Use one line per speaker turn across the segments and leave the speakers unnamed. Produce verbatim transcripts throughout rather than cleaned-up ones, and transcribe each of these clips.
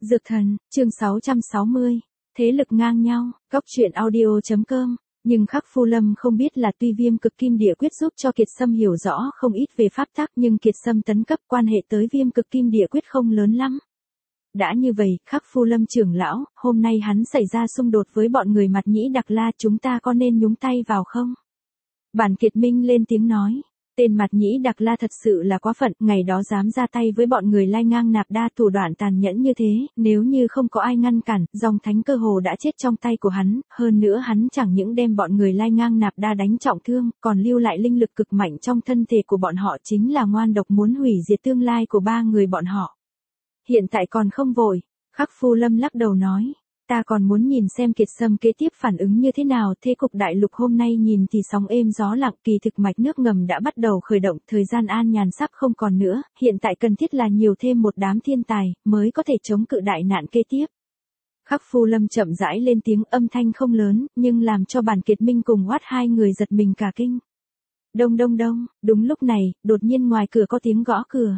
Dược thần, chương sáu trăm sáu mươi, thế lực ngang nhau, góc truyện audio chấm com. Nhưng Khắc Phu Lâm không biết là tuy Viêm Cực Kim Địa Quyết giúp cho Kiệt Sâm hiểu rõ không ít về pháp tắc, nhưng Kiệt Sâm tấn cấp quan hệ tới Viêm Cực Kim Địa Quyết không lớn lắm. Đã như vậy, Khắc Phu Lâm trưởng lão, hôm nay hắn xảy ra xung đột với bọn người Mặt Nhĩ Đặc La, chúng ta có nên nhúng tay vào không? Bản Kiệt Minh lên tiếng nói. Tên Mặt Nhĩ Đặc La thật sự là quá phận, ngày đó dám ra tay với bọn người Lai Ngang Nạp Đa, thủ đoạn tàn nhẫn như thế, nếu như không có ai ngăn cản, dòng thánh cơ hồ đã chết trong tay của hắn, hơn nữa hắn chẳng những đem bọn người Lai Ngang Nạp Đa đánh trọng thương, còn lưu lại linh lực cực mạnh trong thân thể của bọn họ, chính là ngoan độc muốn hủy diệt tương lai của ba người bọn họ. Hiện tại còn không vội, Khắc Phu Lâm lắc đầu nói. Ta còn muốn nhìn xem Kiệt Sâm kế tiếp phản ứng như thế nào. Thế cục đại lục hôm nay nhìn thì sóng êm gió lặng, kỳ thực mạch nước ngầm đã bắt đầu khởi động, thời gian an nhàn sắp không còn nữa, hiện tại cần thiết là nhiều thêm một đám thiên tài, mới có thể chống cự đại nạn kế tiếp. Khắc Phu Lâm chậm rãi lên tiếng, âm thanh không lớn, nhưng làm cho Bản Kiệt Minh cùng Hoát hai người giật mình cả kinh. Đông đông đông, đúng lúc này, đột nhiên ngoài cửa có tiếng gõ cửa.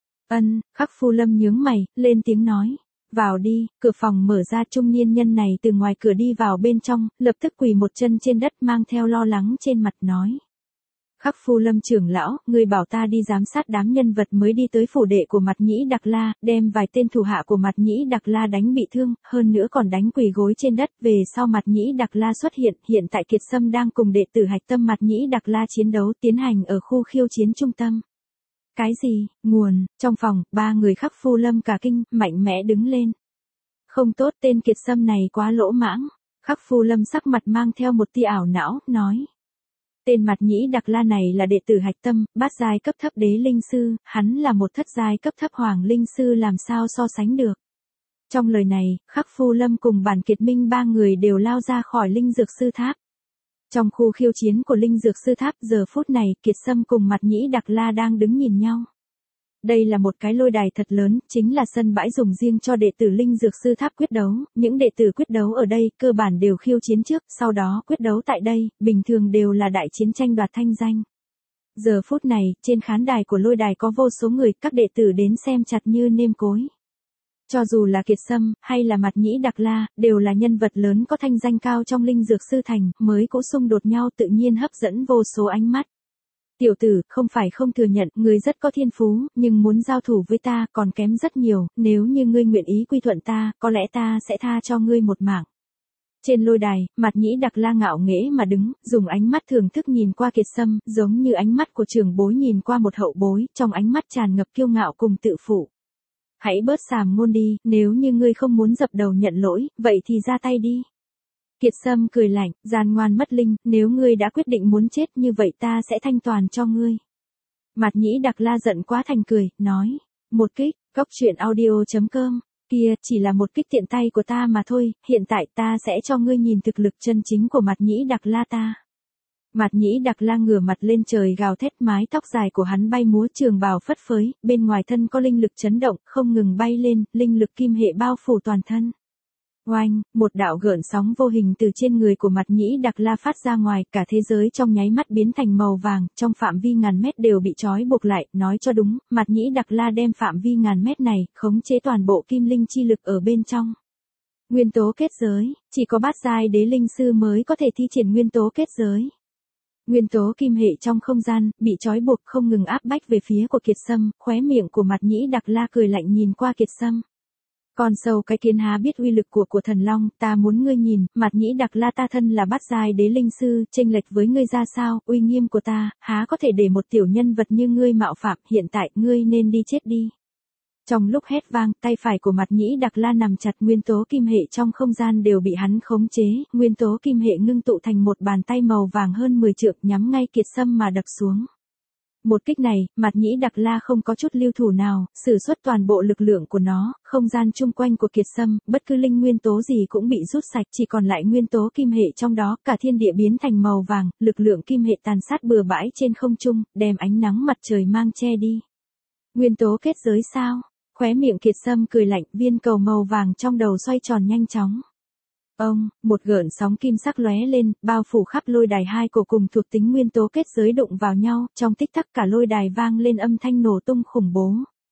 Ân, Khắc Phu Lâm nhướng mày, lên tiếng nói. Vào đi, cửa phòng mở ra, trung niên nhân này từ ngoài cửa đi vào bên trong, lập tức quỳ một chân trên đất mang theo lo lắng trên mặt nói. Khắc Phu Lâm trưởng lão, người bảo ta đi giám sát đám nhân vật mới đi tới phủ đệ của Mặt Nhĩ Đặc La, đem vài tên thủ hạ của Mặt Nhĩ Đặc La đánh bị thương, hơn nữa còn đánh quỳ gối trên đất. Về sau Mặt Nhĩ Đặc La xuất hiện, hiện tại Kiệt Sâm đang cùng đệ tử hạch tâm Mặt Nhĩ Đặc La chiến đấu tiến hành ở khu khiêu chiến trung tâm. Cái gì, nguồn, trong phòng, ba người Khắc Phu Lâm cả kinh, mạnh mẽ đứng lên. Không tốt, tên Kiệt Sâm này quá lỗ mãng. Khắc Phu Lâm sắc mặt mang theo một tia ảo não, nói. Tên Mặt Nhĩ Đặc La này là đệ tử hạch tâm, bát giai cấp thấp đế linh sư, hắn là một thất giai cấp thấp hoàng linh sư, làm sao so sánh được. Trong lời này, Khắc Phu Lâm cùng Bản Kiệt Minh ba người đều lao ra khỏi linh dược sư tháp. Trong khu khiêu chiến của linh dược sư tháp, giờ phút này, Kiệt Sâm cùng Mặt Nhĩ Đặc La đang đứng nhìn nhau. Đây là một cái lôi đài thật lớn, chính là sân bãi dùng riêng cho đệ tử linh dược sư tháp quyết đấu. Những đệ tử quyết đấu ở đây, cơ bản đều khiêu chiến trước, sau đó quyết đấu tại đây, bình thường đều là đại chiến tranh đoạt thanh danh. Giờ phút này, trên khán đài của lôi đài có vô số người, các đệ tử đến xem chặt như nêm cối. Cho dù là Kiệt Sâm, hay là Mặt Nhĩ Đặc La, đều là nhân vật lớn có thanh danh cao trong linh dược sư thành, mới cũ xung đột nhau tự nhiên hấp dẫn vô số ánh mắt. Tiểu tử, không phải không thừa nhận, ngươi rất có thiên phú, nhưng muốn giao thủ với ta còn kém rất nhiều, nếu như ngươi nguyện ý quy thuận ta, có lẽ ta sẽ tha cho ngươi một mạng. Trên lôi đài, Mặt Nhĩ Đặc La ngạo nghễ mà đứng, dùng ánh mắt thưởng thức nhìn qua Kiệt Sâm, giống như ánh mắt của trưởng bối nhìn qua một hậu bối, trong ánh mắt tràn ngập kiêu ngạo cùng tự phụ. Hãy bớt sàm ngôn đi, nếu như ngươi không muốn dập đầu nhận lỗi, vậy thì ra tay đi. Kiệt Sâm cười lạnh, gian ngoan mất linh, nếu ngươi đã quyết định muốn chết như vậy ta sẽ thanh toàn cho ngươi. Mặt Nhĩ Đặc La giận quá thành cười, nói, một kích, góc truyện audio chấm com, kia, chỉ là một kích tiện tay của ta mà thôi, hiện tại ta sẽ cho ngươi nhìn thực lực chân chính của Mặt Nhĩ Đặc La ta. Mặt Nhĩ Đặc La ngửa mặt lên trời gào thét, mái tóc dài của hắn bay múa, trường bào phất phới, bên ngoài thân có linh lực chấn động, không ngừng bay lên, linh lực kim hệ bao phủ toàn thân. Oanh, một đạo gợn sóng vô hình từ trên người của Mặt Nhĩ Đặc La phát ra ngoài, cả thế giới trong nháy mắt biến thành màu vàng, trong phạm vi ngàn mét đều bị trói buộc lại, nói cho đúng, Mặt Nhĩ Đặc La đem phạm vi ngàn mét này, khống chế toàn bộ kim linh chi lực ở bên trong. Nguyên tố kết giới, chỉ có bát giai đế linh sư mới có thể thi triển nguyên tố kết giới. Nguyên tố kim hệ trong không gian, bị trói buộc không ngừng áp bách về phía của Kiệt Sâm, khóe miệng của Mặt Nhĩ Đặc La cười lạnh nhìn qua Kiệt Sâm. Con sâu cái kiến há biết uy lực của của thần long, ta muốn ngươi nhìn, Mặt Nhĩ Đặc La ta thân là bát giai đế linh sư, chênh lệch với ngươi ra sao, uy nghiêm của ta, há có thể để một tiểu nhân vật như ngươi mạo phạm, hiện tại ngươi nên đi chết đi. Trong lúc hét vang, tay phải của Mặt Nhĩ Đặc La nằm chặt, nguyên tố kim hệ trong không gian đều bị hắn khống chế, nguyên tố kim hệ ngưng tụ thành một bàn tay màu vàng hơn mười trượng nhắm ngay Kiệt Sâm mà đập xuống. Một kích này, Mặt Nhĩ Đặc La không có chút lưu thủ nào, sử xuất toàn bộ lực lượng của nó, không gian chung quanh của Kiệt Sâm, bất cứ linh nguyên tố gì cũng bị rút sạch, chỉ còn lại nguyên tố kim hệ trong đó, cả thiên địa biến thành màu vàng, lực lượng kim hệ tàn sát bừa bãi trên không trung, đem ánh nắng mặt trời mang che đi. Nguyên tố kết giới sao? Khóe miệng Kiệt Sâm cười lạnh, viên cầu màu vàng trong đầu xoay tròn nhanh chóng. Ông, một gợn sóng kim sắc lóe lên, bao phủ khắp lôi đài, hai cổ cùng thuộc tính nguyên tố kết giới đụng vào nhau, trong tích tắc cả lôi đài vang lên âm thanh nổ tung khủng bố.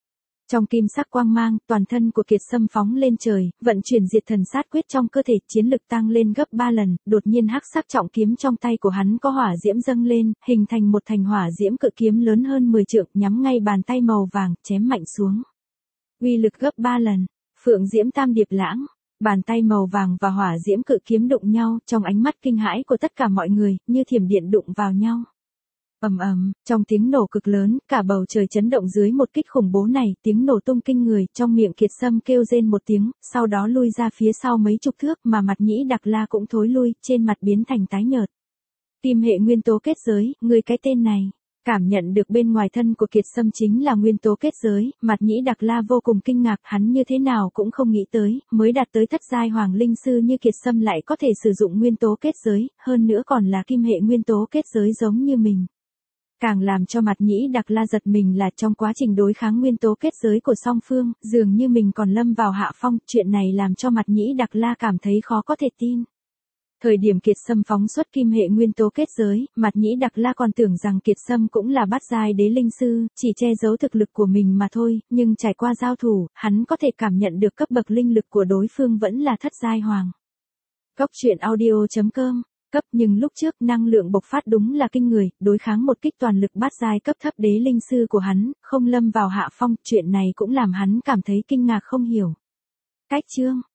Trong kim sắc quang mang, toàn thân của Kiệt Sâm phóng lên trời, vận chuyển diệt thần sát quyết trong cơ thể, chiến lực tăng lên gấp ba lần, đột nhiên hắc sắc trọng kiếm trong tay của hắn có hỏa diễm dâng lên, hình thành một thành hỏa diễm cự kiếm lớn hơn mười trượng, nhắm ngay bàn tay màu vàng, chém mạnh xuống. Uy lực gấp ba lần, Phượng Diễm Tam Điệp Lãng, bàn tay màu vàng và hỏa diễm cự kiếm đụng nhau, trong ánh mắt kinh hãi của tất cả mọi người, như thiểm điện đụng vào nhau. Ầm ầm, trong tiếng nổ cực lớn, cả bầu trời chấn động dưới một kích khủng bố này, tiếng nổ tung kinh người, trong miệng Kiệt Sâm kêu rên một tiếng, sau đó lui ra phía sau mấy chục thước, mà mặt Nhĩ Đặc La cũng thối lui, trên mặt biến thành tái nhợt. Tim hệ nguyên tố kết giới, người cái tên này. Cảm nhận được bên ngoài thân của Kiệt Sâm chính là nguyên tố kết giới, mặt Nhĩ Đặc La vô cùng kinh ngạc, hắn như thế nào cũng không nghĩ tới, mới đạt tới thất giai hoàng linh sư như Kiệt Sâm lại có thể sử dụng nguyên tố kết giới, hơn nữa còn là kim hệ nguyên tố kết giới giống như mình. Càng làm cho mặt Nhĩ Đặc La giật mình là trong quá trình đối kháng nguyên tố kết giới của song phương, dường như mình còn lâm vào hạ phong, chuyện này làm cho mặt Nhĩ Đặc La cảm thấy khó có thể tin. Thời điểm Kiệt Sâm phóng xuất kim hệ nguyên tố kết giới, mặt Nhĩ Đặc La còn tưởng rằng Kiệt Sâm cũng là bát giai đế linh sư, chỉ che giấu thực lực của mình mà thôi, nhưng trải qua giao thủ, hắn có thể cảm nhận được cấp bậc linh lực của đối phương vẫn là thất giai hoàng. Cốc truyện audio chấm com cấp nhưng lúc trước năng lượng bộc phát đúng là kinh người, đối kháng một kích toàn lực bát giai cấp thấp đế linh sư của hắn, không lâm vào hạ phong, chuyện này cũng làm hắn cảm thấy kinh ngạc không hiểu. Cách chương